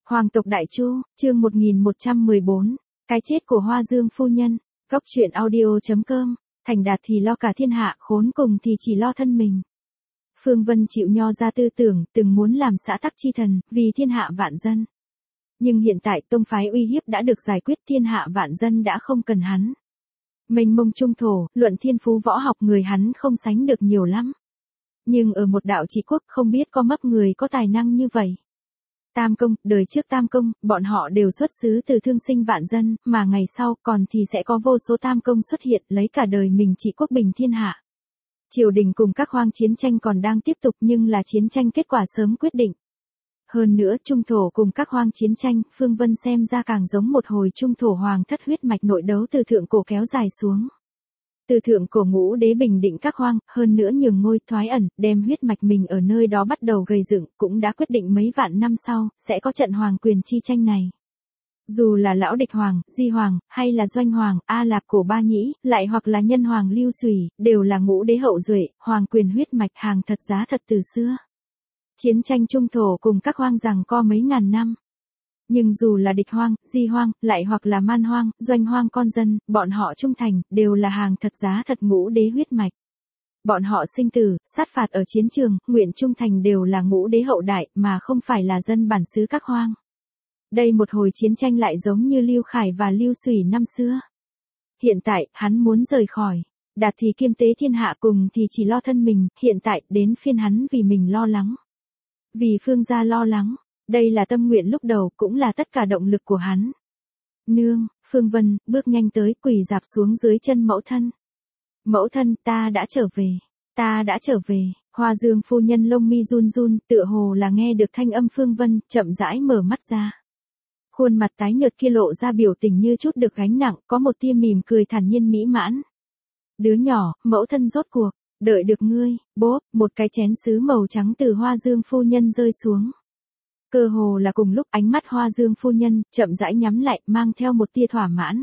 Hoàng tộc Đại Chu, chương 1114, cái chết của Hoa Dương phu nhân, góc truyện audio.com, thành đạt thì lo cả thiên hạ, khốn cùng thì chỉ lo thân mình. Phương Vân chịu nho ra tư tưởng, từng muốn làm xã tắc chi thần, vì thiên hạ vạn dân. Nhưng hiện tại tông phái uy hiếp đã được giải quyết, thiên hạ vạn dân đã không cần hắn. Mênh mông trung thổ, luận thiên phú võ học người hắn không sánh được nhiều lắm. Nhưng ở một đạo trị quốc không biết có mấp người có tài năng như vậy. Tam công, đời trước tam công, bọn họ đều xuất xứ từ thương sinh vạn dân, mà ngày sau còn thì sẽ có vô số tam công xuất hiện lấy cả đời mình trị quốc bình thiên hạ. Triều đình cùng các hoang chiến tranh còn đang tiếp tục nhưng là chiến tranh kết quả sớm quyết định. Hơn nữa trung thổ cùng các hoang chiến tranh, Phương Vân xem ra càng giống một hồi trung thổ hoàng thất huyết mạch nội đấu từ thượng cổ kéo dài xuống. Từ thượng cổ ngũ đế bình định các hoang, hơn nữa nhường ngôi thoái ẩn, đem huyết mạch mình ở nơi đó bắt đầu gầy dựng, cũng đã quyết định mấy vạn năm sau, sẽ có trận hoàng quyền chi tranh này. Dù là lão địch hoàng, di hoàng, hay là doanh hoàng, A Lạp cổ ba nhĩ, lại hoặc là nhân hoàng lưu xùy, đều là ngũ đế hậu duệ, hoàng quyền huyết mạch hàng thật giá thật từ xưa. Chiến tranh trung thổ cùng các hoang giằng co mấy ngàn năm. Nhưng dù là địch hoang, di hoang, lại hoặc là man hoang, doanh hoang con dân, bọn họ trung thành, đều là hàng thật giá thật ngũ đế huyết mạch. Bọn họ sinh tử, sát phạt ở chiến trường, nguyện trung thành đều là ngũ đế hậu đại, mà không phải là dân bản xứ các hoang. Đây một hồi chiến tranh lại giống như Lưu Khải và Lưu Xùy năm xưa. Hiện tại, hắn muốn rời khỏi. Đạt thì kiêm tế thiên hạ, cùng thì chỉ lo thân mình, hiện tại, đến phiên hắn vì mình lo lắng. Vì Phương gia lo lắng. Đây là tâm nguyện lúc đầu, cũng là tất cả động lực của hắn. Nương, Phương Vân, bước nhanh tới, quỳ dạp xuống dưới chân mẫu thân. Mẫu thân, ta đã trở về. Ta đã trở về. Hoa Dương phu nhân lông mi run run, tựa hồ là nghe được thanh âm Phương Vân, chậm rãi mở mắt ra. Khuôn mặt tái nhợt kia lộ ra biểu tình như chút được gánh nặng, có một tia mỉm cười thản nhiên mỹ mãn. Đứa nhỏ, mẫu thân rốt cuộc, đợi được ngươi, bốp, một cái chén sứ màu trắng từ Hoa Dương phu nhân rơi xuống. Cơ hồ là cùng lúc ánh mắt Hoa Dương phu nhân, chậm rãi nhắm lại, mang theo một tia thỏa mãn.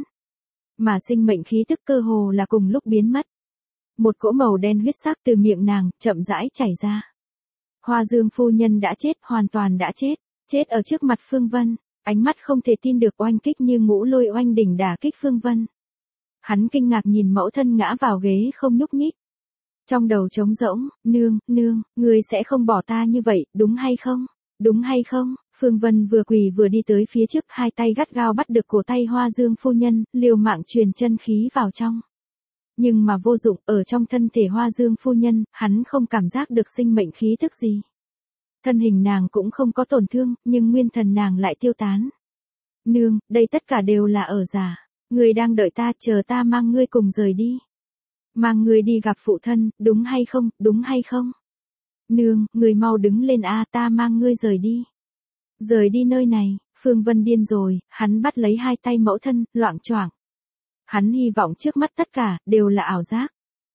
Mà sinh mệnh khí tức cơ hồ là cùng lúc biến mất. Một cỗ màu đen huyết sắc từ miệng nàng, chậm rãi chảy ra. Hoa Dương phu nhân đã chết, hoàn toàn đã chết. Chết ở trước mặt Phương Vân, ánh mắt không thể tin được oanh kích như ngũ lôi oanh đỉnh đả kích Phương Vân. Hắn kinh ngạc nhìn mẫu thân ngã vào ghế không nhúc nhích. Trong đầu trống rỗng, nương, ngươi sẽ không bỏ ta như vậy, đúng hay không? Đúng hay không? Phương Vân vừa quỳ vừa đi tới phía trước, hai tay gắt gao bắt được cổ tay Hoa Dương phu nhân, liều mạng truyền chân khí vào trong. Nhưng mà vô dụng, ở trong thân thể Hoa Dương phu nhân, hắn không cảm giác được sinh mệnh khí tức gì. Thân hình nàng cũng không có tổn thương, nhưng nguyên thần nàng lại tiêu tán. Nương, đây tất cả đều là ở giả. Ngươi đang đợi ta, chờ ta mang ngươi cùng rời đi. Mang ngươi đi gặp phụ thân, đúng hay không, đúng hay không? Nương, người mau đứng lên a, ta mang ngươi rời đi. Rời đi nơi này, Phương Vân điên rồi, hắn bắt lấy hai tay mẫu thân, loạng choạng. Hắn hy vọng trước mắt tất cả, đều là ảo giác.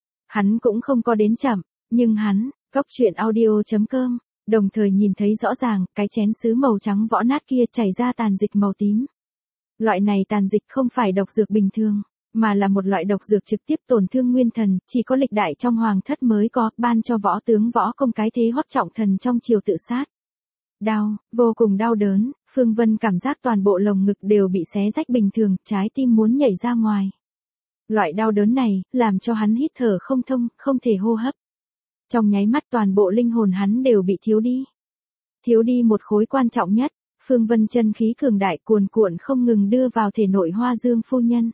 Hắn cũng không có đến chậm, nhưng hắn, góc truyện audio.com, đồng thời nhìn thấy rõ ràng, cái chén sứ màu trắng võ nát kia chảy ra tàn dịch màu tím. Loại này tàn dịch không phải độc dược bình thường, mà là một loại độc dược trực tiếp tổn thương nguyên thần, chỉ có lịch đại trong hoàng thất mới có, ban cho võ tướng võ công cái thế Hoắc Trọng Thần trong triều tự sát. Đau, vô cùng đau đớn, Phương Vân cảm giác toàn bộ lồng ngực đều bị xé rách bình thường, trái tim muốn nhảy ra ngoài. Loại đau đớn này, làm cho hắn hít thở không thông, không thể hô hấp. Trong nháy mắt toàn bộ linh hồn hắn đều bị thiếu đi. Thiếu đi một khối quan trọng nhất, Phương Vân chân khí cường đại cuồn cuộn không ngừng đưa vào thể nội Hoa Dương phu nhân.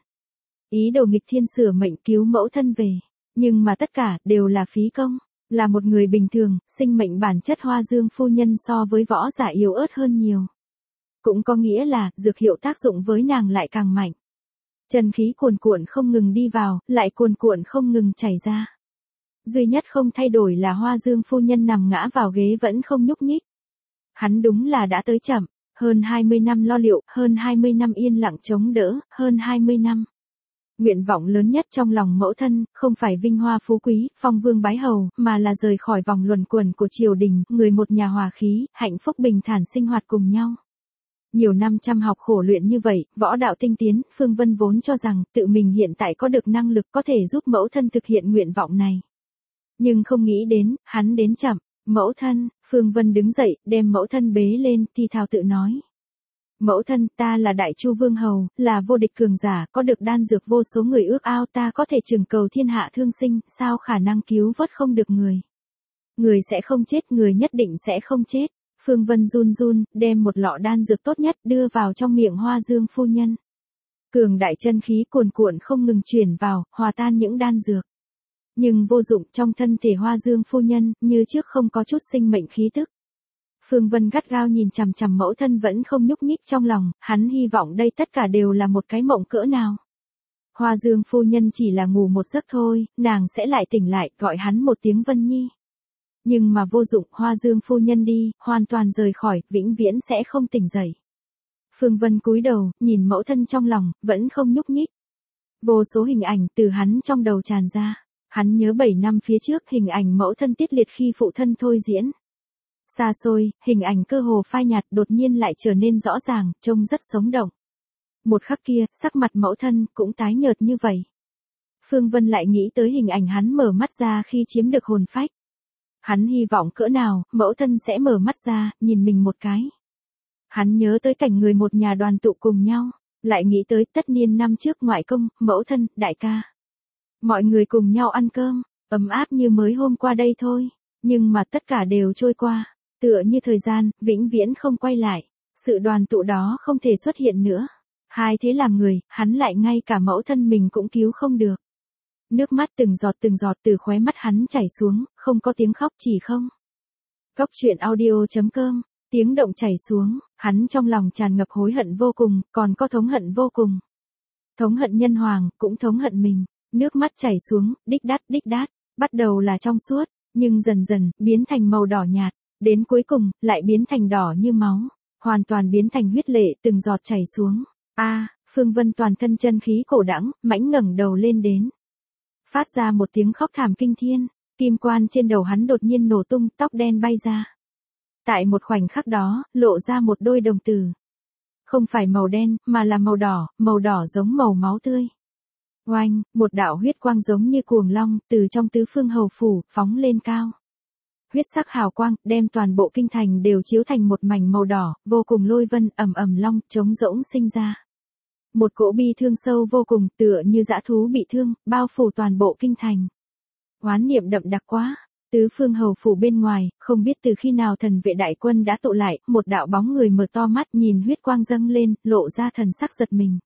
Ý đồ nghịch thiên sửa mệnh cứu mẫu thân về, nhưng mà tất cả đều là phí công, là một người bình thường, sinh mệnh bản chất Hoa Dương phu nhân so với võ giả yếu ớt hơn nhiều. Cũng có nghĩa là, dược hiệu tác dụng với nàng lại càng mạnh. Chân khí cuồn cuộn không ngừng đi vào, lại cuồn cuộn không ngừng chảy ra. Duy nhất không thay đổi là Hoa Dương phu nhân nằm ngã vào ghế vẫn không nhúc nhích. Hắn đúng là đã tới chậm, hơn 20 năm lo liệu, hơn 20 năm yên lặng chống đỡ, hơn 20 năm. Nguyện vọng lớn nhất trong lòng mẫu thân, không phải vinh hoa phú quý, phong vương bái hầu, mà là rời khỏi vòng luẩn quẩn của triều đình, người một nhà hòa khí, hạnh phúc bình thản sinh hoạt cùng nhau. Nhiều năm chăm học khổ luyện như vậy, võ đạo tinh tiến, Phương Vân vốn cho rằng tự mình hiện tại có được năng lực có thể giúp mẫu thân thực hiện nguyện vọng này. Nhưng không nghĩ đến, hắn đến chậm. Mẫu thân, Phương Vân đứng dậy, đem mẫu thân bế lên, thì thào tự nói. Mẫu thân, ta là Đại Chu Vương Hầu, là vô địch cường giả, có được đan dược vô số người ước ao, ta có thể trừng cầu thiên hạ thương sinh, sao khả năng cứu vớt không được người. Người sẽ không chết, người nhất định sẽ không chết. Phương Vân run run, đem một lọ đan dược tốt nhất đưa vào trong miệng Hoa Dương phu nhân. Cường đại chân khí cuồn cuộn không ngừng chuyển vào, hòa tan những đan dược. Nhưng vô dụng, trong thân thể Hoa Dương phu nhân, như trước không có chút sinh mệnh khí tức. Phương Vân gắt gao nhìn chằm chằm mẫu thân vẫn không nhúc nhích trong lòng, hắn hy vọng đây tất cả đều là một cái mộng cỡ nào. Hoa Dương phu nhân chỉ là ngủ một giấc thôi, nàng sẽ lại tỉnh lại, gọi hắn một tiếng Vân Nhi. Nhưng mà vô dụng, Hoa Dương phu nhân đi, hoàn toàn rời khỏi, vĩnh viễn sẽ không tỉnh dậy. Phương Vân cúi đầu, nhìn mẫu thân trong lòng, vẫn không nhúc nhích. Vô số hình ảnh từ hắn trong đầu tràn ra. Hắn nhớ 7 năm phía trước hình ảnh mẫu thân tiết liệt khi phụ thân thôi diễn. Xa xôi, hình ảnh cơ hồ phai nhạt đột nhiên lại trở nên rõ ràng, trông rất sống động. Một khắc kia, sắc mặt mẫu thân cũng tái nhợt như vậy. Phương Vân lại nghĩ tới hình ảnh hắn mở mắt ra khi chiếm được hồn phách. Hắn hy vọng cỡ nào, mẫu thân sẽ mở mắt ra, nhìn mình một cái. Hắn nhớ tới cảnh người một nhà đoàn tụ cùng nhau, lại nghĩ tới tất niên năm trước ngoại công, mẫu thân, đại ca. Mọi người cùng nhau ăn cơm, ấm áp như mới hôm qua đây thôi, nhưng mà tất cả đều trôi qua, tựa như thời gian, vĩnh viễn không quay lại, sự đoàn tụ đó không thể xuất hiện nữa. Hai thế làm người, hắn lại ngay cả mẫu thân mình cũng cứu không được. Nước mắt từng giọt từ khóe mắt hắn chảy xuống, không có tiếng khóc chỉ không. Góc truyện audio.com, tiếng động chảy xuống, hắn trong lòng tràn ngập hối hận vô cùng, còn có thống hận vô cùng. Thống hận nhân hoàng, cũng thống hận mình. Nước mắt chảy xuống, đích đát, bắt đầu là trong suốt, nhưng dần dần, biến thành màu đỏ nhạt, đến cuối cùng, lại biến thành đỏ như máu, hoàn toàn biến thành huyết lệ từng giọt chảy xuống. Phương Vân toàn thân chân khí cổ đãng, mãnh ngẩng đầu lên đến. Phát ra một tiếng khóc thảm kinh thiên, kim quan trên đầu hắn đột nhiên nổ tung, tóc đen bay ra. Tại một khoảnh khắc đó, lộ ra một đôi đồng tử. Không phải màu đen, mà là màu đỏ giống màu máu tươi. Oanh, một đạo huyết quang giống như cuồng long, từ trong tứ phương hầu phủ, phóng lên cao. Huyết sắc hào quang, đem toàn bộ kinh thành đều chiếu thành một mảnh màu đỏ, vô cùng lôi vân, ầm long, trống rỗng sinh ra. Một cỗ bi thương sâu vô cùng, tựa như dã thú bị thương, bao phủ toàn bộ kinh thành. Oán niệm đậm đặc quá, tứ phương hầu phủ bên ngoài, không biết từ khi nào thần vệ đại quân đã tụ lại, một đạo bóng người mở to mắt nhìn huyết quang dâng lên, lộ ra thần sắc giật mình.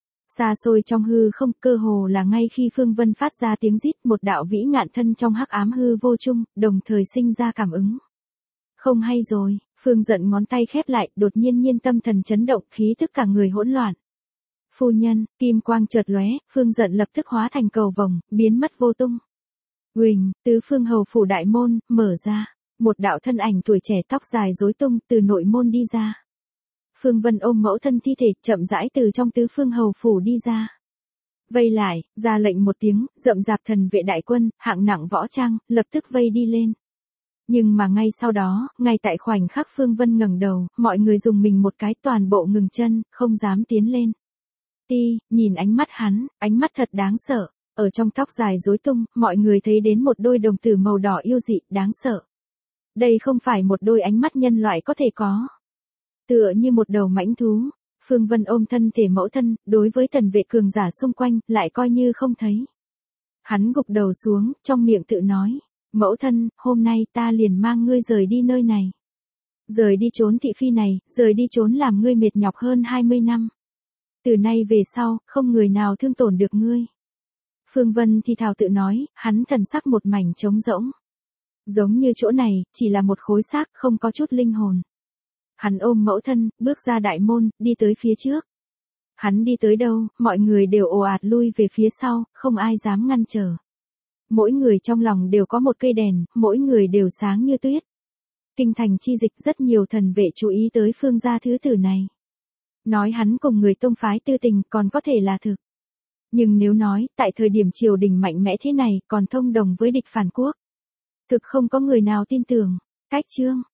Xa xôi trong hư không, cơ hồ là ngay khi Phương Vân phát ra tiếng rít, một đạo vĩ ngạn thân trong hắc ám hư vô chung, đồng thời sinh ra cảm ứng. Không hay rồi, Phương giận ngón tay khép lại, đột nhiên tâm thần chấn động, khí tức cả người hỗn loạn. Phu nhân, kim quang chợt lóe, Phương giận lập tức hóa thành cầu vồng, biến mất vô tung. Huỳnh, tứ phương hầu phủ đại môn, mở ra, một đạo thân ảnh tuổi trẻ tóc dài rối tung, từ nội môn đi ra. Phương Vân ôm mẫu thân thi thể, chậm rãi từ trong tứ phương hầu phủ đi ra. Vây lại, ra lệnh một tiếng, rậm rạp thần vệ đại quân, hạng nặng võ trang, lập tức vây đi lên. Nhưng mà ngay sau đó, ngay tại khoảnh khắc Phương Vân ngẩng đầu, mọi người dùng mình một cái, toàn bộ ngừng chân, không dám tiến lên. Nhìn ánh mắt hắn, ánh mắt thật đáng sợ, ở trong tóc dài rối tung, mọi người thấy đến một đôi đồng tử màu đỏ yêu dị, đáng sợ. Đây không phải một đôi ánh mắt nhân loại có thể có. Tựa như một đầu mãnh thú, Phương Vân ôm thân thể mẫu thân, đối với thần vệ cường giả xung quanh, lại coi như không thấy. Hắn gục đầu xuống, trong miệng tự nói, mẫu thân, hôm nay ta liền mang ngươi rời đi nơi này. Rời đi trốn thị phi này, rời đi trốn làm ngươi mệt nhọc hơn 20 năm. Từ nay về sau, không người nào thương tổn được ngươi. Phương Vân thì thào tự nói, hắn thần sắc một mảnh trống rỗng. Giống như chỗ này, chỉ là một khối xác, không có chút linh hồn. Hắn ôm mẫu thân, bước ra đại môn, đi tới phía trước. Hắn đi tới đâu, mọi người đều ồ ạt lui về phía sau, không ai dám ngăn trở. Mỗi người trong lòng đều có một cây đèn, mỗi người đều sáng như tuyết. Kinh thành chi dịch, rất nhiều thần vệ chú ý tới Phương gia thứ tử này. Nói hắn cùng người tông phái tư tình còn có thể là thực. Nhưng nếu nói, tại thời điểm triều đình mạnh mẽ thế này, còn thông đồng với địch phản quốc. Thực không có người nào tin tưởng. Cách chương.